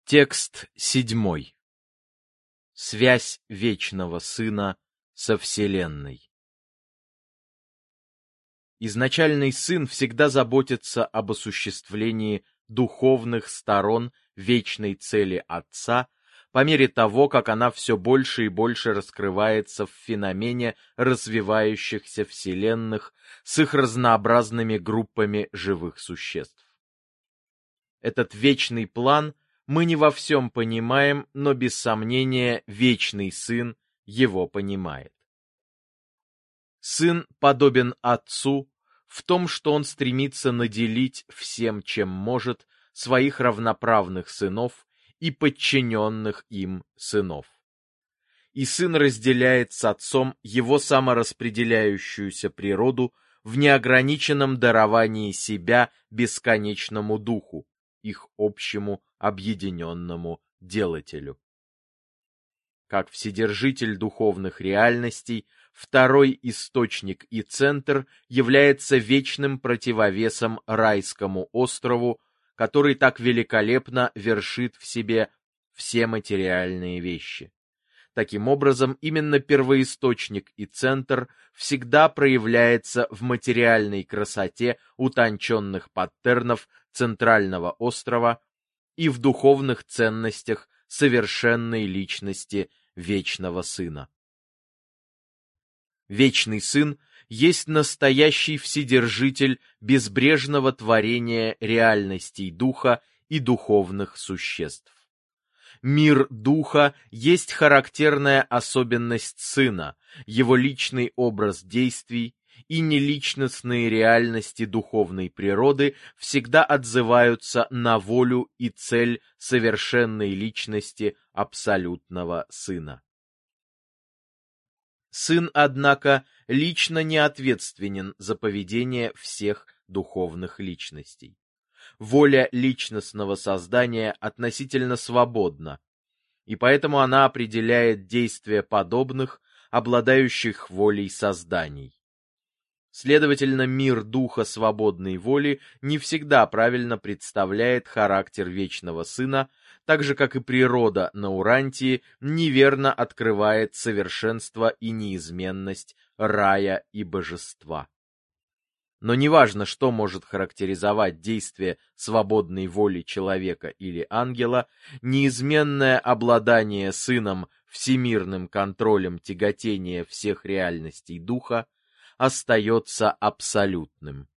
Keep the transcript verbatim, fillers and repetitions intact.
Текст седьмой. Связь Вечного Сына со Вселенной. Изначальный Сын всегда заботится об осуществлении духовных сторон вечной цели Отца по мере того, как она все больше и больше раскрывается в феномене развивающихся вселенных с их разнообразными группами живых существ. Этот вечный план мы не во всем понимаем, но без сомнения Вечный Сын его понимает. Сын подобен Отцу в том, что он стремится наделить всем, чем может, своих равноправных сынов и подчиненных им сынов. И Сын разделяет с Отцом его самораспределяющуюся природу в неограниченном даровании себя бесконечному Духу, их общему объединенному делателю. Как вседержитель духовных реальностей, второй источник и центр является вечным противовесом райскому острову, который так великолепно вершит в себе все материальные вещи. Таким образом, именно первоисточник и центр всегда проявляется в материальной красоте утонченных паттернов центрального острова и в духовных ценностях совершенной личности Вечного Сына. Вечный Сын есть настоящий вседержитель безбрежного творения реальностей Духа и духовных существ. Мир Духа есть характерная особенность Сына, его личный образ действий, и неличностные реальности духовной природы всегда отзываются на волю и цель совершенной личности абсолютного Сына. Сын, однако, лично не ответственен за поведение всех духовных личностей. Воля личностного создания относительно свободна, и поэтому она определяет действия подобных, обладающих волей созданий. Следовательно, мир духа свободной воли не всегда правильно представляет характер Вечного Сына, так же, как и природа на Урантии неверно открывает совершенство и неизменность рая и божества. Но неважно, что может характеризовать действие свободной воли человека или ангела, неизменное обладание Сыном всемирным контролем тяготения всех реальностей духа остается абсолютным.